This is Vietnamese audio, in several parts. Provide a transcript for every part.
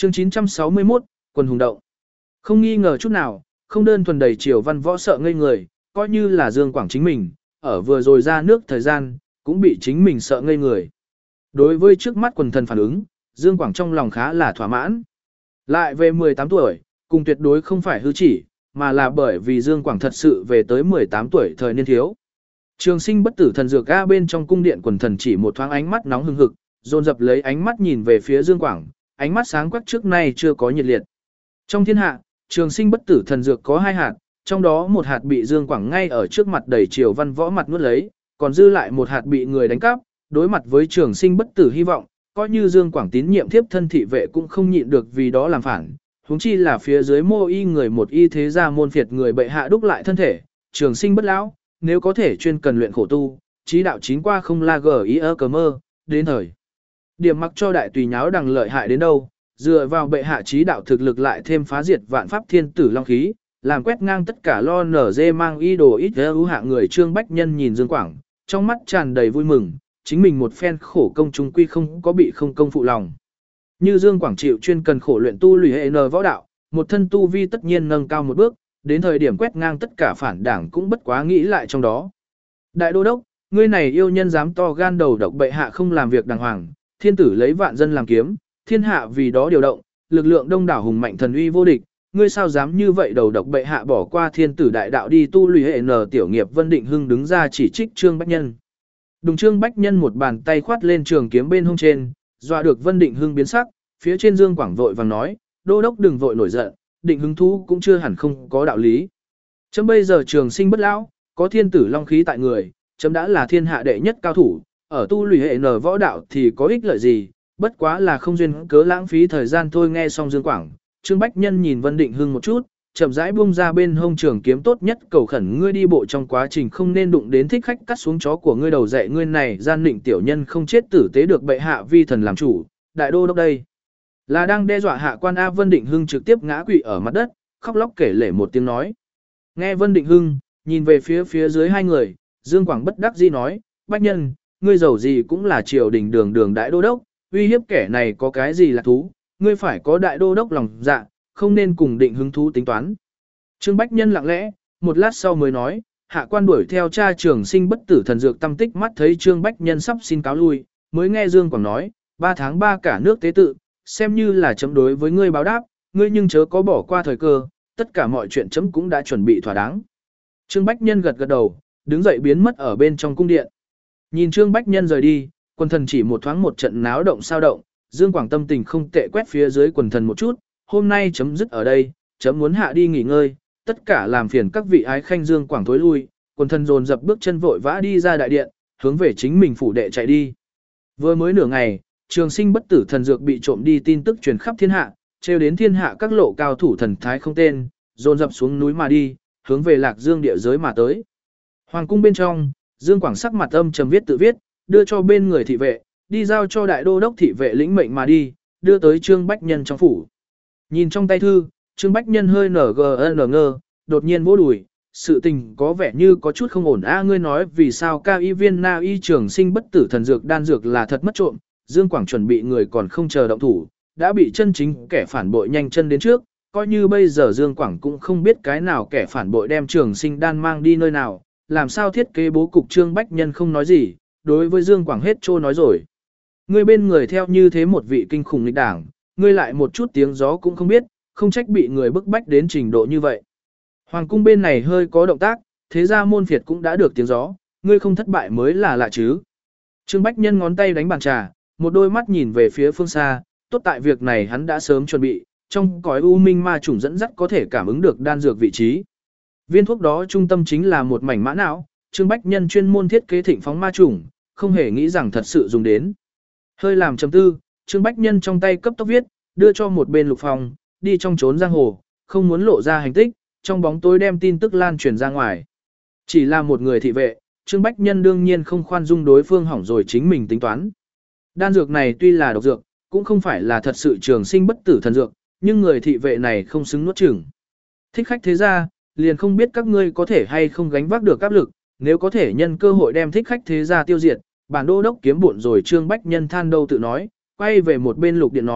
Chương 961, quần hùng động. Không nghi ngờ chút nào, không đơn thuần đầy triều văn võ sợ ngây người, coi như là Dương Quảng chính mình, ở vừa rồi ra nước thời gian, cũng bị chính mình sợ ngây người. Đối với trước mắt quần thần phản ứng, Dương Quảng trong lòng khá là thỏa mãn. Lại về 18 tuổi, cùng tuyệt đối không phải hư chỉ, mà là bởi vì Dương Quảng thật sự về tới 18 tuổi thời niên thiếu. Trường sinh bất tử thần dược ga bên trong cung điện quần thần chỉ một thoáng ánh mắt nóng hừng hực, dồn dập lấy ánh mắt nhìn về phía Dương Quảng, ánh mắt sáng quắc trước nay chưa có nhiệt liệt. Trong thiên hạ, trường sinh bất tử thần dược có 2 hạt, trong đó một hạt bị Dương Quảng ngay ở trước mặt đầy triều văn võ mặt nuốt lấy, còn dư lại một hạt bị người đánh cắp, đối mặt với trường sinh bất tử hy vọng, coi như Dương Quảng tín nhiệm thiếp thân thị vệ cũng không nhịn được vì đó làm phản, huống chi là phía dưới mô y người một y thế gia môn phiệt người bệ hạ đúc lại thân thể, trường sinh bất lão, nếu có thể chuyên cần luyện khổ tu, trí đạo chín qua không la gờ ý ơ cờ mơ, đến thời. Điểm mặc cho đại tùy nháo đằng lợi hại đến đâu, dựa vào bệ hạ trí đạo thực lực lại thêm phá diệt vạn pháp thiên tử long khí, làm quét ngang tất cả lo nở dê mang y đồ ít ưu hạ người Trương Bách Nhân nhìn Dương Quảng, trong mắt tràn đầy vui mừng, chính mình một phen khổ công trung quy không có bị không công phụ lòng. Như Dương Quảng chịu chuyên cần khổ luyện tu lùi hệ n võ đạo, một thân tu vi tất nhiên nâng cao một bước, đến thời điểm quét ngang tất cả phản đảng cũng bất quá nghĩ lại trong đó. Đại đô đốc, ngươi này yêu nhân dám to gan đầu độc bệ hạ không làm việc đàng hoàng, thiên tử lấy vạn dân làm kiếm, thiên hạ vì đó điều động, lực lượng đông đảo hùng mạnh thần uy vô địch, ngươi sao dám như vậy đầu độc bệ hạ bỏ qua thiên tử đại đạo đi tu lùi hệ n tiểu nghiệp Vân Định Hưng đứng ra chỉ trích Trương Bách Nhân. Đùng Trương Bách Nhân một bàn tay khoát lên trường kiếm bên hông trên, dọa được Vân Định Hưng biến sắc, phía trên Dương Quảng vội vàng nói, đô đốc đừng vội nổi giận, Định Hưng thú cũng chưa hẳn không có đạo lý. Chấm bây giờ trường sinh bất lão, có thiên tử long khí tại người, chấm đã là thiên hạ đệ nhất cao thủ, ở tu lùi hệ n võ đạo thì có ích lợi gì, bất quá là không duyên cớ lãng phí thời gian thôi. Nghe xong Dương Quảng, Trương Bách Nhân nhìn Vân Định Hưng một chút, chậm rãi buông ra bên hông trường kiếm tốt nhất cầu khẩn ngươi đi bộ trong quá trình không nên đụng đến thích khách cắt xuống chó của ngươi đầu dạy ngươi này gian định tiểu nhân không chết tử tế được bệ hạ vi thần làm chủ, đại đô đốc đây. Là đang đe dọa hạ quan A. Vân Định Hưng trực tiếp ngã quỵ ở mặt đất, khóc lóc kể lể một tiếng nói. Nghe Vân Định Hưng, nhìn về phía dưới hai người, Dương Quảng bất đắc dĩ nói, Bách Nhân, ngươi giàu gì cũng là triều đình đường đại đô đốc, uy hiếp kẻ này có cái gì là thú, ngươi phải có đại đô đốc lòng dạ, không nên cùng Định Hưng thú tính toán. Trương Bách Nhân lặng lẽ, một lát sau mới nói, hạ quan đuổi theo cha trường sinh bất tử thần dược tâm tích mắt thấy Trương Bách Nhân sắp xin cáo lui, mới nghe Dương Quảng nói, 3 tháng 3 cả nước tế tự, xem như là chấm đối với ngươi báo đáp, ngươi nhưng chớ có bỏ qua thời cơ, tất cả mọi chuyện chấm cũng đã chuẩn bị thỏa đáng. Trương Bách Nhân gật gật đầu, đứng dậy biến mất ở bên trong cung điện. Nhìn Trương Bách Nhân rời đi, quần thần chỉ một thoáng một trận náo động sao động, Dương Quảng tâm tình không tệ quét phía dưới quần thần một chút, hôm nay chấm dứt ở đây, chấm muốn hạ đi nghỉ ngơi, tất cả làm phiền các vị ái khanh. Dương Quảng thối lui, quần thần dồn dập bước chân vội vã đi ra đại điện, hướng về chính mình phủ đệ chạy đi. Vừa mới nửa ngày, trường sinh bất tử thần dược bị trộm đi tin tức truyền khắp thiên hạ, trêu đến thiên hạ các lộ cao thủ thần thái không tên, dồn dập xuống núi mà đi, hướng về Lạc Dương địa giới mà tới. Hoàng cung bên trong, Dương Quảng sắc mặt âm trầm viết tự viết, đưa cho bên người thị vệ, đi giao cho đại đô đốc thị vệ lĩnh mệnh mà đi, đưa tới Trương Bách Nhân trong phủ. Nhìn trong tay thư, Trương Bách Nhân hơi ngơ, đột nhiên vỗ đùi, sự tình có vẻ như có chút không ổn. Ngươi nói vì sao cao y viên na y trường sinh bất tử thần dược đan dược là thật mất trộm, Dương Quảng chuẩn bị người còn không chờ động thủ, đã bị chân chính kẻ phản bội nhanh chân đến trước, coi như bây giờ Dương Quảng cũng không biết cái nào kẻ phản bội đem trường sinh đan mang đi nơi nào, làm sao thiết kế bố cục. Trương Bách Nhân không nói gì, đối với Dương Quảng hết trô nói rồi. Ngươi bên người theo như thế một vị kinh khủng nghịch đảng, ngươi lại một chút tiếng gió cũng không biết, không trách bị người bức bách đến trình độ như vậy. Hoàng cung bên này hơi có động tác, thế ra môn phiệt cũng đã được tiếng gió, ngươi không thất bại mới là lạ chứ. Trương Bách Nhân ngón tay đánh bàn trà, một đôi mắt nhìn về phía phương xa, tốt tại việc này hắn đã sớm chuẩn bị, trong cõi u minh ma chủng dẫn dắt có thể cảm ứng được đan dược vị trí. Viên thuốc đó trung tâm chính là một mảnh mã não, Trương Bách Nhân chuyên môn thiết kế thịnh phóng ma chủng, không hề nghĩ rằng thật sự dùng đến. Hơi làm trầm tư, Trương Bách Nhân trong tay cấp tốc viết, đưa cho một bên Lục Phong, đi trong trốn giang hồ, không muốn lộ ra hành tích, trong bóng tối đem tin tức lan truyền ra ngoài. Chỉ là một người thị vệ, Trương Bách Nhân đương nhiên không khoan dung đối phương hỏng rồi chính mình tính toán. Đan dược này tuy là độc dược, cũng không phải là thật sự trường sinh bất tử thần dược, nhưng người thị vệ này không xứng nuốt chửng. Thích khách thế gia, liền không biết các ngươi có thể hay không gánh vác được áp lực, nếu có thể nhân cơ hội đem thích khách thế gia tiêu diệt, bản đô đốc kiếm bộn rồi. Trương Bách Nhân than đâu tự nói, quay về một bên Lục Điện nói,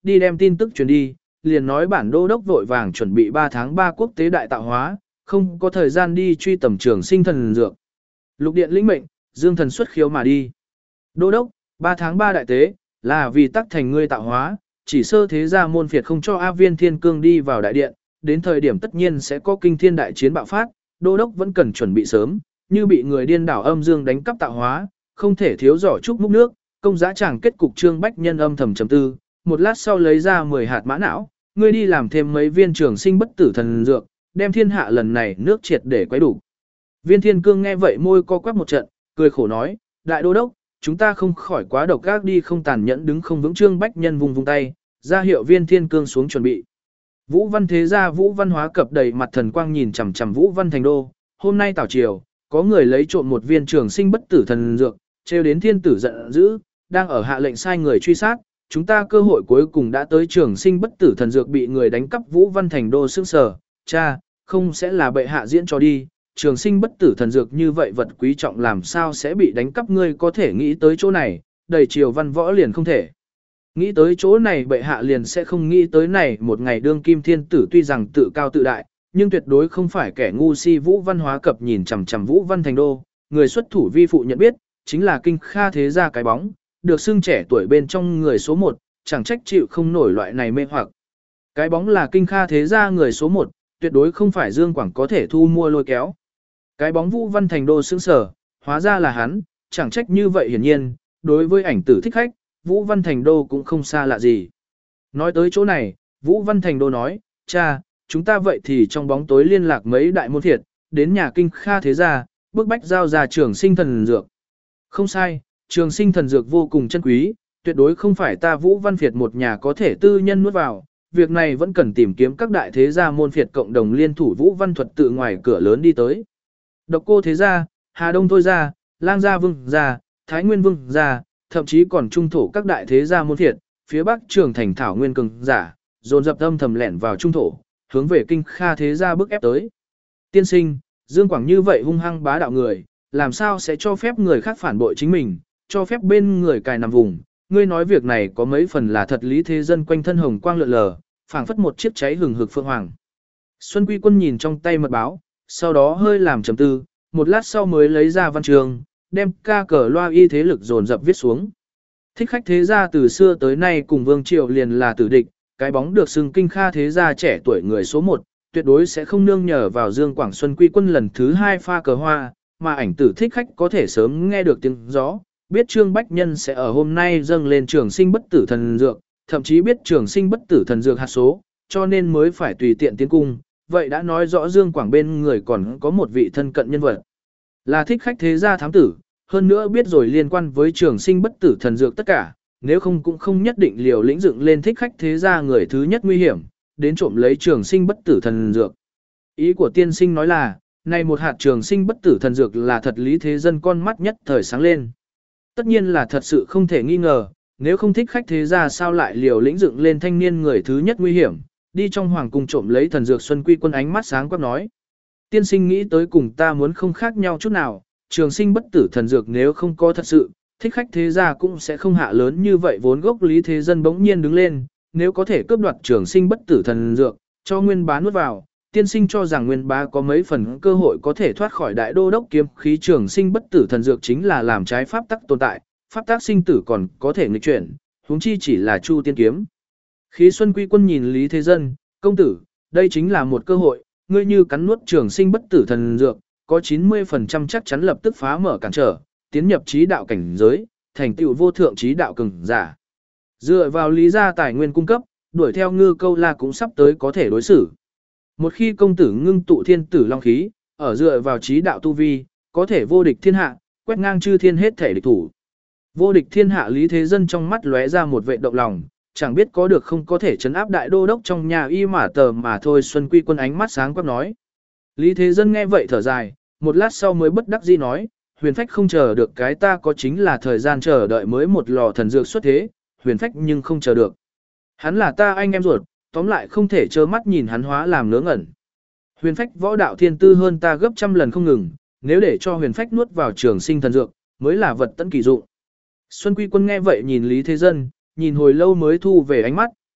đi đem tin tức truyền đi, liền nói bản đô đốc vội vàng chuẩn bị 3 tháng 3 quốc tế đại tạo hóa, không có thời gian đi truy tầm trường sinh thần dược. Lục điện lĩnh mệnh, Dương Thần xuất khiếu mà đi. Đô đốc, 3 tháng 3 đại tế, là vì tắc thành ngươi tạo hóa, chỉ sơ thế gia môn phiệt không cho A Viên Thiên Cương đi vào đại điện, đến thời điểm tất nhiên sẽ có kinh thiên đại chiến bạo phát, đô đốc vẫn cần chuẩn bị sớm, như bị người điên đảo âm dương đánh cắp tạo hóa, không thể thiếu giỏ trúc múc nước, công giá chẳng kết cục Trương Bách Nhân âm thầm trầm tư, một lát sau lấy ra 10 hạt mã não, ngươi đi làm thêm mấy viên trường sinh bất tử thần dược, đem thiên hạ lần này nước triệt để quấy đủ. Viên Thiên Cương nghe vậy môi co quắp một trận, cười khổ nói, đại đô đốc, chúng ta không khỏi quá độc ác đi không tàn nhẫn đứng không vững. Trương Bách Nhân vùng vung tay, ra hiệu Viên Thiên Cương xuống chuẩn bị. Vũ Văn thế gia Vũ Văn Hóa cập đầy mặt thần quang nhìn chằm chằm Vũ Văn thành đô, hôm nay tảo triều, có người lấy trộm một viên trường sinh bất tử thần dược, trêu đến thiên tử giận dữ, đang ở hạ lệnh sai người truy sát, chúng ta cơ hội cuối cùng đã tới. Trường sinh bất tử thần dược bị người đánh cắp. Vũ Văn thành đô sững sờ, cha, không sẽ là bệ hạ diễn cho đi, trường sinh bất tử thần dược như vậy vật quý trọng làm sao sẽ bị đánh cắp, ngươi có thể nghĩ tới chỗ này, đầy triều văn võ liền không thể. Nghĩ tới chỗ này bệ hạ liền sẽ không nghĩ tới này một ngày. Đương kim thiên tử tuy rằng tự cao tự đại, nhưng tuyệt đối không phải kẻ ngu si. Vũ Văn Hóa cập nhìn chằm chằm Vũ Văn thành đô, người xuất thủ vi phụ nhận biết, chính là Kinh Kha thế gia cái bóng, được xưng trẻ tuổi bên trong người số 1, chẳng trách chịu không nổi loại này mê hoặc. Cái bóng là Kinh Kha thế gia người số 1, tuyệt đối không phải Dương Quảng có thể thu mua lôi kéo. Cái bóng Vũ Văn thành đô sững sờ, hóa ra là hắn, chẳng trách như vậy. Hiển nhiên, đối với ảnh tử thích khách, Vũ Văn thành đô cũng không xa lạ gì. Nói tới chỗ này, Vũ Văn thành đô nói, cha, chúng ta vậy thì trong bóng tối liên lạc mấy đại môn thiệt, đến nhà Kinh Kha thế gia, bức bách giao ra trường sinh thần dược. Không sai, trường sinh thần dược vô cùng chân quý, tuyệt đối không phải ta Vũ Văn Việt một nhà có thể tư nhân nuốt vào. Việc này vẫn cần tìm kiếm các đại thế gia môn phiệt cộng đồng liên thủ. Vũ Văn Thuật tự ngoài cửa lớn đi tới. Độc Cô thế gia, Hà Đông thôi gia, Lang gia Vương gia, Thái Nguyên Vương gia, thậm chí còn trung thổ các đại thế gia môn phiệt, phía Bắc Trường Thành Thảo Nguyên cường giả, dồn dập âm thầm lẻn vào trung thổ, hướng về Kinh Kha thế gia bức ép tới. Tiên sinh, Dương Quảng như vậy hung hăng bá đạo người, làm sao sẽ cho phép người khác phản bội chính mình, cho phép bên người cài nằm vùng. Ngươi nói việc này có mấy phần là thật. Lý Thế Dân quanh thân hồng quang lượn lờ, phảng phất một chiếc cháy hừng hực phượng hoàng. Xuân Quy Quân nhìn trong tay mật báo, sau đó hơi làm trầm tư, một lát sau mới lấy ra văn trường, đem ca cờ loa y thế lực dồn dập viết xuống. Thích khách thế gia từ xưa tới nay cùng Vương Triều liền là tử địch, cái bóng được xưng Kinh Kha thế gia trẻ tuổi người số 1, tuyệt đối sẽ không nương nhờ vào Dương Quảng. Xuân Quy Quân lần thứ 2 pha cờ hoa, mà ảnh tử thích khách có thể sớm nghe được tiếng gió, biết Trương Bách Nhân sẽ ở hôm nay dâng lên trường sinh bất tử thần dược, thậm chí biết trường sinh bất tử thần dược hạt số, cho nên mới phải tùy tiện tiến cung. Vậy đã nói rõ Dương Quảng bên người còn có một vị thân cận nhân vật, là thích khách thế gia thám tử, hơn nữa biết rồi liên quan với trường sinh bất tử thần dược tất cả, nếu không cũng không nhất định liều lĩnh dựng lên thích khách thế gia người thứ nhất nguy hiểm, đến trộm lấy trường sinh bất tử thần dược. Ý của tiên sinh nói là, này một hạt trường sinh bất tử thần dược là thật. Lý Thế Dân con mắt nhất thời sáng lên. Tất nhiên là thật sự không thể nghi ngờ, nếu không thích khách thế gia sao lại liều lĩnh dựng lên thanh niên người thứ nhất nguy hiểm, đi trong hoàng cung trộm lấy thần dược. Xuân Quy Quân ánh mắt sáng quắc nói, tiên sinh nghĩ tới cùng ta muốn không khác nhau chút nào, trường sinh bất tử thần dược nếu không có thật sự, thích khách thế gia cũng sẽ không hạ lớn như vậy vốn gốc. Lý Thế Dân bỗng nhiên đứng lên, nếu có thể cướp đoạt trường sinh bất tử thần dược, cho Nguyên Bá nuốt vào, tiên sinh cho rằng Nguyên Bá có mấy phần cơ hội có thể thoát khỏi đại đô đốc kiếm khí. Trường sinh bất tử thần dược chính là làm trái pháp tắc tồn tại, pháp tắc sinh tử còn có thể nghịch chuyển, huống chi chỉ là Chu tiên kiếm. Khí. Xuân Quy Quân nhìn Lý Thế Dân, công tử, đây chính là một cơ hội, ngươi như cắn nuốt trường sinh bất tử thần dược, có 90% chắc chắn lập tức phá mở cản trở, tiến nhập trí đạo cảnh giới, thành tựu vô thượng trí đạo cường giả. Dựa vào Lý gia tài nguyên cung cấp, đuổi theo Ngư Câu La cũng sắp tới có thể đối xử. Một khi công tử ngưng tụ thiên tử long khí, ở dựa vào trí đạo tu vi, có thể vô địch thiên hạ, quét ngang chư thiên hết thể địch thủ. Vô địch thiên hạ. Lý Thế Dân trong mắt lóe ra một vệ động lòng, chẳng biết có được không có thể trấn áp đại đô đốc trong nhà y mà tờ mà thôi. Xuân Quy Quân ánh mắt sáng quắc nói. Lý Thế Dân nghe vậy thở dài, một lát sau mới bất đắc dĩ nói, huyền phách không chờ được cái ta có chính là thời gian chờ đợi mới một lò thần dược xuất thế, huyền phách nhưng không chờ được. Hắn là ta anh em ruột, tóm lại không thể trơ mắt nhìn hắn hóa làm ngớ ngẩn. Huyền phách võ đạo thiên tư hơn ta gấp trăm lần không ngừng, nếu để cho huyền phách nuốt vào trường sinh thần dược, mới là vật tận kỳ dụng. Xuân Quy Quân nghe vậy nhìn Lý Thế Dân, nhìn hồi lâu mới thu về ánh mắt,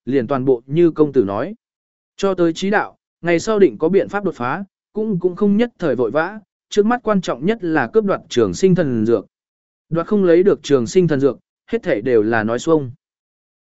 liền toàn bộ như công tử nói. Cho tới trí đạo, ngày sau định có biện pháp đột phá, cũng không nhất thời vội vã, trước mắt quan trọng nhất là cướp đoạt trường sinh thần dược. Đoạt không lấy được trường sinh thần dược, hết thảy đều là nói xuông.